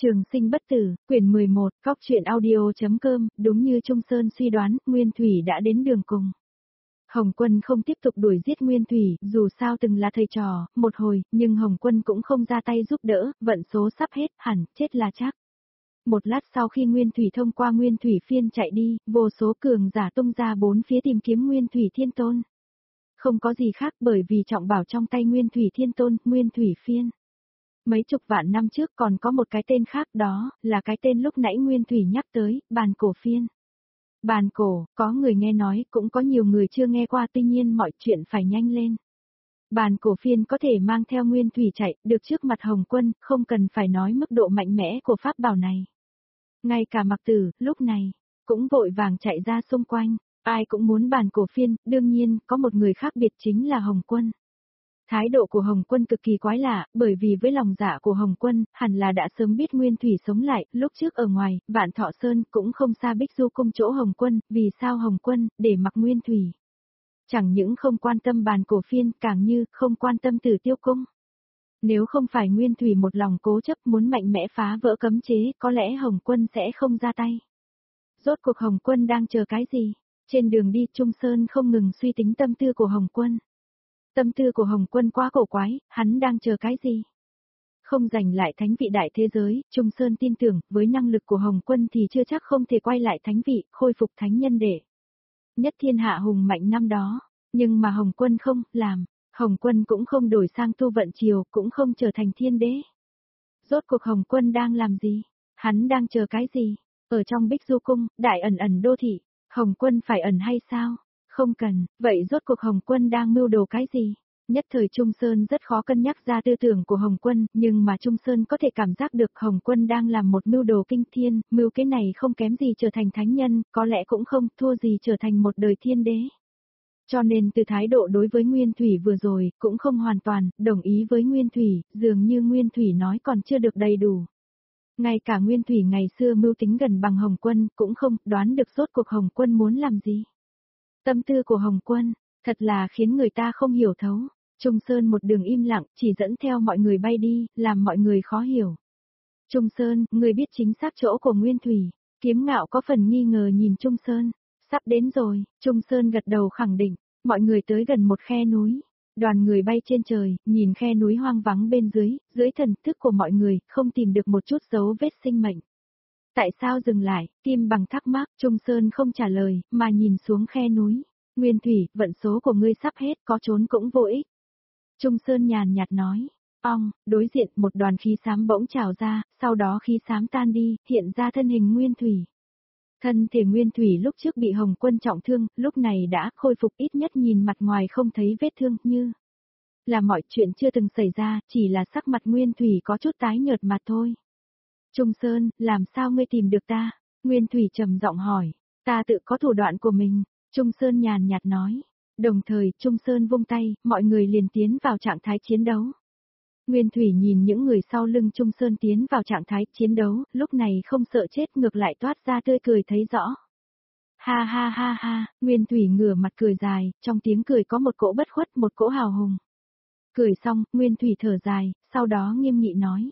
Trường sinh bất tử, quyển 11, góc truyện audio.com, đúng như Trung Sơn suy đoán, Nguyên Thủy đã đến đường cùng. Hồng Quân không tiếp tục đuổi giết Nguyên Thủy, dù sao từng là thầy trò, một hồi, nhưng Hồng Quân cũng không ra tay giúp đỡ, vận số sắp hết, hẳn, chết là chắc. Một lát sau khi Nguyên Thủy thông qua Nguyên Thủy Phiên chạy đi, vô số cường giả tung ra bốn phía tìm kiếm Nguyên Thủy Thiên Tôn. Không có gì khác bởi vì trọng bảo trong tay Nguyên Thủy Thiên Tôn, Nguyên Thủy Phiên. Mấy chục vạn năm trước còn có một cái tên khác đó, là cái tên lúc nãy Nguyên Thủy nhắc tới, bàn cổ phiên. Bàn cổ, có người nghe nói, cũng có nhiều người chưa nghe qua, tuy nhiên mọi chuyện phải nhanh lên. Bàn cổ phiên có thể mang theo Nguyên Thủy chạy, được trước mặt Hồng Quân, không cần phải nói mức độ mạnh mẽ của pháp bảo này. Ngay cả Mặc Tử, lúc này, cũng vội vàng chạy ra xung quanh, ai cũng muốn bàn cổ phiên, đương nhiên, có một người khác biệt chính là Hồng Quân. Thái độ của Hồng Quân cực kỳ quái lạ, bởi vì với lòng dạ của Hồng Quân, hẳn là đã sớm biết Nguyên Thủy sống lại, lúc trước ở ngoài, Vạn Thọ Sơn cũng không xa Bích Du cung chỗ Hồng Quân, vì sao Hồng Quân, để mặc Nguyên Thủy. Chẳng những không quan tâm bàn cổ phiên, càng như, không quan tâm Tử Tiêu cung. Nếu không phải Nguyên Thủy một lòng cố chấp muốn mạnh mẽ phá vỡ cấm chế, có lẽ Hồng Quân sẽ không ra tay. Rốt cuộc Hồng Quân đang chờ cái gì? Trên đường đi, Trung Sơn không ngừng suy tính tâm tư của Hồng Quân. Tâm tư của Hồng Quân quá cổ quái, hắn đang chờ cái gì? Không giành lại thánh vị đại thế giới, Trung Sơn tin tưởng, với năng lực của Hồng Quân thì chưa chắc không thể quay lại thánh vị, khôi phục thánh nhân để nhất thiên hạ hùng mạnh năm đó. Nhưng mà Hồng Quân không làm, Hồng Quân cũng không đổi sang tu vận triều, cũng không trở thành thiên đế. Rốt cuộc Hồng Quân đang làm gì? Hắn đang chờ cái gì? Ở trong Bích Du cung, đại ẩn đô thị, Hồng Quân phải ẩn hay sao? Không cần, vậy rốt cuộc Hồng Quân đang mưu đồ cái gì? Nhất thời Trung Sơn rất khó cân nhắc ra tư tưởng của Hồng Quân, nhưng mà Trung Sơn có thể cảm giác được Hồng Quân đang làm một mưu đồ kinh thiên, mưu cái này không kém gì trở thành thánh nhân, có lẽ cũng không thua gì trở thành một đời thiên đế. Cho nên từ thái độ đối với Nguyên Thủy vừa rồi, cũng không hoàn toàn, đồng ý với Nguyên Thủy, dường như Nguyên Thủy nói còn chưa được đầy đủ. Ngay cả Nguyên Thủy ngày xưa mưu tính gần bằng Hồng Quân, cũng không đoán được rốt cuộc Hồng Quân muốn làm gì. Tâm tư của Hồng Quân, thật là khiến người ta không hiểu thấu. Trung Sơn một đường im lặng, chỉ dẫn theo mọi người bay đi, làm mọi người khó hiểu. Trung Sơn, người biết chính xác chỗ của Nguyên Thủy. Kiếm Ngạo có phần nghi ngờ nhìn Trung Sơn. Sắp đến rồi, Trung Sơn gật đầu khẳng định. Mọi người tới gần một khe núi. Đoàn người bay trên trời, nhìn khe núi hoang vắng bên dưới thần thức của mọi người, không tìm được một chút dấu vết sinh mệnh. Tại sao dừng lại? Kim Bằng thắc mắc, Trung Sơn không trả lời, mà nhìn xuống khe núi. Nguyên Thủy, vận số của ngươi sắp hết, có trốn cũng vô ích. Trung Sơn nhàn nhạt nói. Đối diện một đoàn khí xám bỗng trào ra, sau đó khí xám tan đi, hiện ra thân hình Nguyên Thủy. Thân thể Nguyên Thủy lúc trước bị Hồng Quân trọng thương, lúc này đã khôi phục, ít nhất nhìn mặt ngoài không thấy vết thương, như là mọi chuyện chưa từng xảy ra, chỉ là sắc mặt Nguyên Thủy có chút tái nhợt mà thôi. Trung Sơn, làm sao ngươi tìm được ta? Nguyên Thủy trầm giọng hỏi. Ta tự có thủ đoạn của mình. Trung Sơn nhàn nhạt nói. Đồng thời, Trung Sơn vung tay, mọi người liền tiến vào trạng thái chiến đấu. Nguyên Thủy nhìn những người sau lưng Trung Sơn tiến vào trạng thái chiến đấu, lúc này không sợ chết, ngược lại toát ra tươi cười thấy rõ. Ha ha ha ha, Nguyên Thủy ngửa mặt cười dài, trong tiếng cười có một cỗ bất khuất, một cỗ hào hùng. Cười xong, Nguyên Thủy thở dài, sau đó nghiêm nghị nói.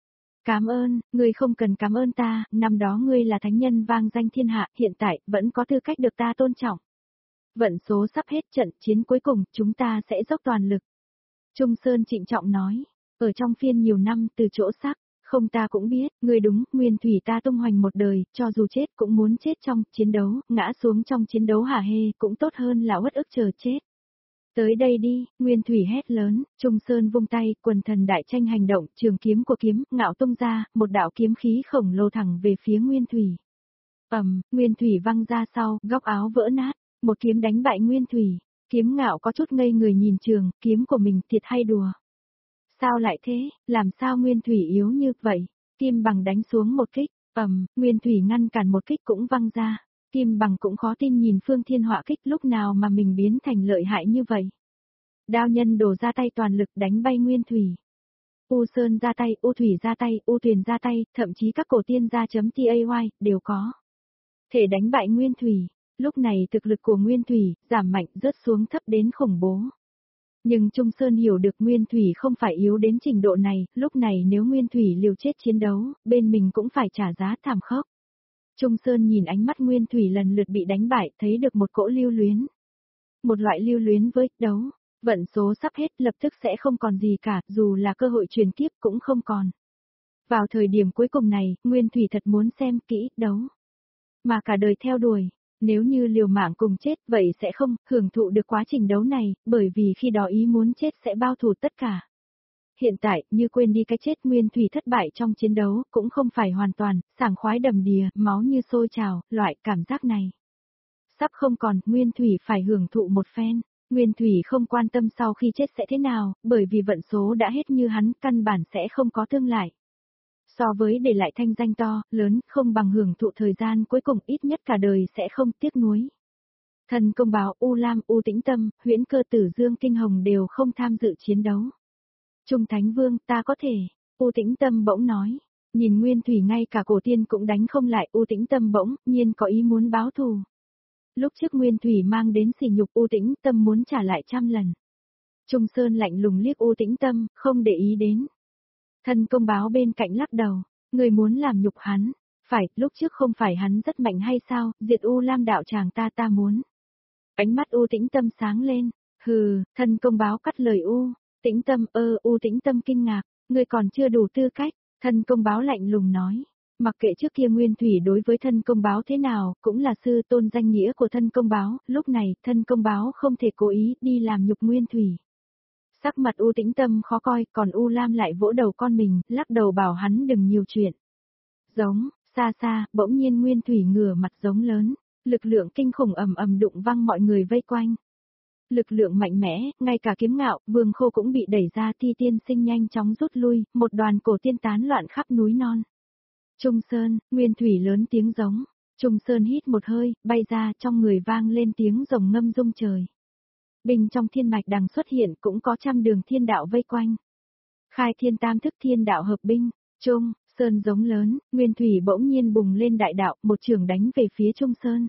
Cảm ơn, ngươi không cần cảm ơn ta, năm đó ngươi là thánh nhân vang danh thiên hạ, hiện tại, vẫn có tư cách được ta tôn trọng. Vận số sắp hết, trận chiến cuối cùng, chúng ta sẽ dốc toàn lực. Trung Sơn trịnh trọng nói, ở trong phiên nhiều năm, từ chỗ sắc, không ta cũng biết, ngươi đúng, Nguyên Thủy ta tung hoành một đời, cho dù chết cũng muốn chết trong chiến đấu, ngã xuống trong chiến đấu hả hê, cũng tốt hơn là uất ức chờ chết. Tới đây đi, Nguyên Thủy hét lớn, Trung Sơn vung tay, quần thần đại tranh hành động, trường kiếm của kiếm, ngạo tung ra, một đạo kiếm khí khổng lồ thẳng về phía Nguyên Thủy. Nguyên Thủy văng ra sau, góc áo vỡ nát, một kiếm đánh bại Nguyên Thủy, kiếm ngạo có chút ngây người nhìn trường, kiếm của mình thiệt hay đùa. Sao lại thế, làm sao Nguyên Thủy yếu như vậy? Kim Bằng đánh xuống một kích, Nguyên Thủy ngăn cản một kích cũng văng ra. Kim Bằng cũng khó tin nhìn Phương Thiên Họa kích lúc nào mà mình biến thành lợi hại như vậy. Đao Nhân đổ ra tay toàn lực đánh bay Nguyên Thủy. U Sơn ra tay, U Thủy ra tay, U Tuyền ra tay, thậm chí các cổ tiên gia.tay đều có thể đánh bại Nguyên Thủy. Lúc này thực lực của Nguyên Thủy giảm mạnh, rớt xuống thấp đến khủng bố. Nhưng Trung Sơn hiểu được Nguyên Thủy không phải yếu đến trình độ này, lúc này nếu Nguyên Thủy liều chết chiến đấu, bên mình cũng phải trả giá thảm khốc. Trung Sơn nhìn ánh mắt Nguyên Thủy lần lượt bị đánh bại, thấy được một cỗ lưu luyến. Một loại lưu luyến với đấu, vận số sắp hết lập tức sẽ không còn gì cả, dù là cơ hội truyền kiếp cũng không còn. Vào thời điểm cuối cùng này, Nguyên Thủy thật muốn xem kỹ đấu. Mà cả đời theo đuổi, nếu như liều mạng cùng chết vậy sẽ không hưởng thụ được quá trình đấu này, bởi vì khi đó ý muốn chết sẽ bao phủ tất cả. Hiện tại, như quên đi cái chết Nguyên Thủy thất bại trong chiến đấu, cũng không phải hoàn toàn, sảng khoái đầm đìa, máu như sôi trào, loại cảm giác này. Sắp không còn, Nguyên Thủy phải hưởng thụ một phen. Nguyên Thủy không quan tâm sau khi chết sẽ thế nào, bởi vì vận số đã hết như hắn, căn bản sẽ không có tương lại. So với để lại thanh danh to, lớn, không bằng hưởng thụ thời gian cuối cùng ít nhất cả đời sẽ không tiếc nuối. Thần công báo U Lam, U Tĩnh Tâm, Huyễn Cơ Tử Dương Kinh Hồng đều không tham dự chiến đấu. Trung Thánh Vương, ta có thể. U Tĩnh Tâm bỗng nói. Nhìn Nguyên Thủy ngay cả cổ tiên cũng đánh không lại, U Tĩnh Tâm bỗng nhiên có ý muốn báo thù. Lúc trước Nguyên Thủy mang đến sỉ nhục, U Tĩnh Tâm muốn trả lại 100 lần. Trung Sơn lạnh lùng liếc U Tĩnh Tâm, không để ý đến. Thân công báo bên cạnh lắc đầu, người muốn làm nhục hắn. Phải, lúc trước không phải hắn rất mạnh hay sao, diệt U Lam đạo tràng ta muốn. Ánh mắt U Tĩnh Tâm sáng lên, hừ, thân công báo cắt lời U Tĩnh Tâm, U Tĩnh Tâm kinh ngạc, ngươi còn chưa đủ tư cách, thân công báo lạnh lùng nói. Mặc kệ trước kia Nguyên Thủy đối với thân công báo thế nào, cũng là sư tôn danh nghĩa của thân công báo, lúc này thân công báo không thể cố ý đi làm nhục Nguyên Thủy. Sắc mặt U Tĩnh Tâm khó coi, còn U Lam lại vỗ đầu con mình, lắc đầu bảo hắn đừng nhiều chuyện. Giống, xa xa, bỗng nhiên Nguyên Thủy ngửa mặt giống lớn, lực lượng kinh khủng ầm ầm đụng văng mọi người vây quanh. Lực lượng mạnh mẽ, ngay cả Kiếm Ngạo, Vương Khô cũng bị đẩy ra, Ti Tiên Sinh nhanh chóng rút lui, một đoàn cổ tiên tán loạn khắp núi non. Trung Sơn, Nguyên Thủy lớn tiếng giống. Trung Sơn hít một hơi, bay ra, trong người vang lên tiếng rồng ngâm rung trời. Bình trong thiên mạch đằng xuất hiện cũng có 100 đường thiên đạo vây quanh. Khai thiên tam thức thiên đạo hợp binh, Trung Sơn giống lớn, Nguyên Thủy bỗng nhiên bùng lên đại đạo, một trường đánh về phía Trung Sơn.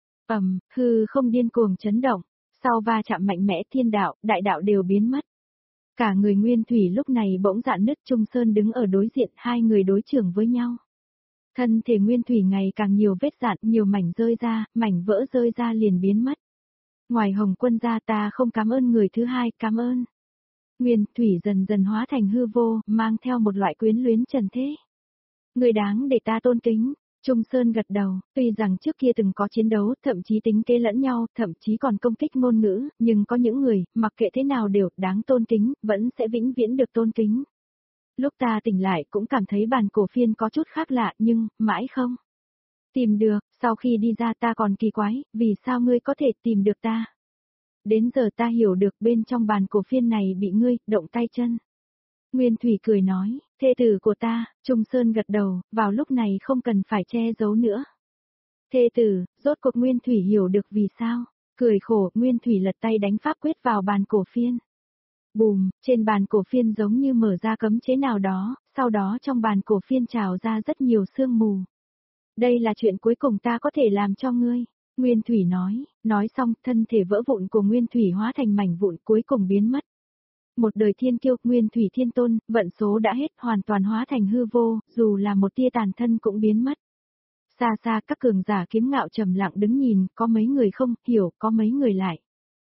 Hư không điên cuồng chấn động, sau va chạm mạnh mẽ thiên đạo, đại đạo đều biến mất. Cả người Nguyên Thủy lúc này bỗng dạn nứt, Trung Sơn đứng ở đối diện, hai người đối chưởng với nhau. Thân thể Nguyên Thủy ngày càng nhiều vết dạn, nhiều mảnh rơi ra, mảnh vỡ rơi ra liền biến mất. Ngoài Hồng Quân ra ta không cảm ơn người thứ hai, cảm ơn. Nguyên Thủy dần dần hóa thành hư vô, mang theo một loại quyến luyến trần thế. Người đáng để ta tôn kính. Trung Sơn gật đầu, tuy rằng trước kia từng có chiến đấu, thậm chí tính kế lẫn nhau, thậm chí còn công kích ngôn ngữ, nhưng có những người, mặc kệ thế nào đều đáng tôn kính, vẫn sẽ vĩnh viễn được tôn kính. Lúc ta tỉnh lại cũng cảm thấy bản cổ phiên có chút khác lạ nhưng, mãi không tìm được, sau khi đi ra ta còn kỳ quái, vì sao ngươi có thể tìm được ta? Đến giờ ta hiểu được bên trong bản cổ phiên này bị ngươi, động tay chân. Nguyên Thủy cười nói, thê tử của ta, Trung Sơn gật đầu, vào lúc này không cần phải che giấu nữa. Thê tử, rốt cuộc Nguyên Thủy hiểu được vì sao, cười khổ, Nguyên Thủy lật tay đánh pháp quyết vào bàn cổ phiên. Bùm, trên bàn cổ phiên giống như mở ra cấm chế nào đó, sau đó trong bàn cổ phiên trào ra rất nhiều sương mù. Đây là chuyện cuối cùng ta có thể làm cho ngươi, Nguyên Thủy nói xong thân thể vỡ vụn của Nguyên Thủy hóa thành mảnh vụn cuối cùng biến mất. Một đời thiên kiêu, Nguyên Thủy Thiên Tôn, vận số đã hết, hoàn toàn hóa thành hư vô, dù là một tia tàn thân cũng biến mất. Xa xa các cường giả Kiếm Ngạo trầm lặng đứng nhìn, có mấy người không hiểu, có mấy người lại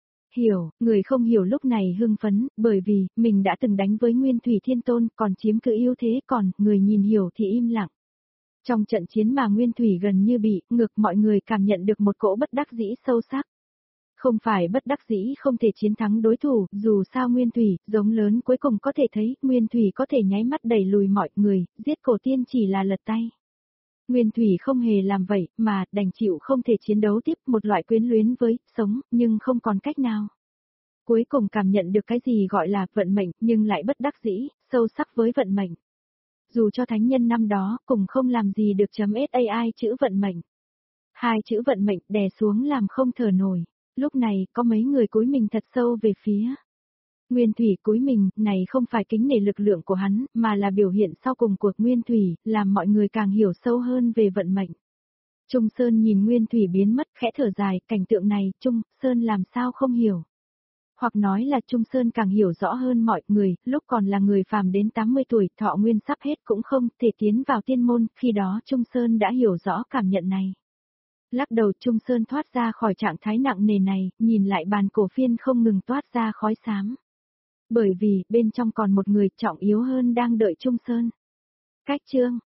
hiểu, người không hiểu lúc này hưng phấn, bởi vì, mình đã từng đánh với Nguyên Thủy Thiên Tôn, còn chiếm cứ ưu thế, còn, người nhìn hiểu thì im lặng. Trong trận chiến mà Nguyên Thủy gần như bị, ngược mọi người cảm nhận được một cỗ bất đắc dĩ sâu sắc. Không phải bất đắc dĩ không thể chiến thắng đối thủ, dù sao Nguyên Thủy, giống lớn cuối cùng có thể thấy, Nguyên Thủy có thể nháy mắt đẩy lùi mọi người, giết cổ tiên chỉ là lật tay. Nguyên Thủy không hề làm vậy, mà, đành chịu không thể chiến đấu tiếp, một loại quyến luyến với, sống, nhưng không còn cách nào. Cuối cùng cảm nhận được cái gì gọi là vận mệnh, nhưng lại bất đắc dĩ, sâu sắc với vận mệnh. Dù cho thánh nhân năm đó, cùng không làm gì được .sai chữ vận mệnh. Hai chữ vận mệnh đè xuống làm không thở nổi. Lúc này, có mấy người cúi mình thật sâu về phía. Nguyên Thủy cúi mình, này không phải kính nể lực lượng của hắn, mà là biểu hiện sau cùng của Nguyên Thủy, làm mọi người càng hiểu sâu hơn về vận mệnh. Trung Sơn nhìn Nguyên Thủy biến mất khẽ thở dài, cảnh tượng này, Trung Sơn làm sao không hiểu. Hoặc nói là Trung Sơn càng hiểu rõ hơn mọi người, lúc còn là người phàm đến 80 tuổi, thọ nguyên sắp hết cũng không thể tiến vào tiên môn, khi đó Trung Sơn đã hiểu rõ cảm nhận này. Lắc đầu Trung Sơn thoát ra khỏi trạng thái nặng nề này, nhìn lại bàn cổ phiên không ngừng toát ra khói xám. Bởi vì, bên trong còn một người trọng yếu hơn đang đợi Trung Sơn. Cách chương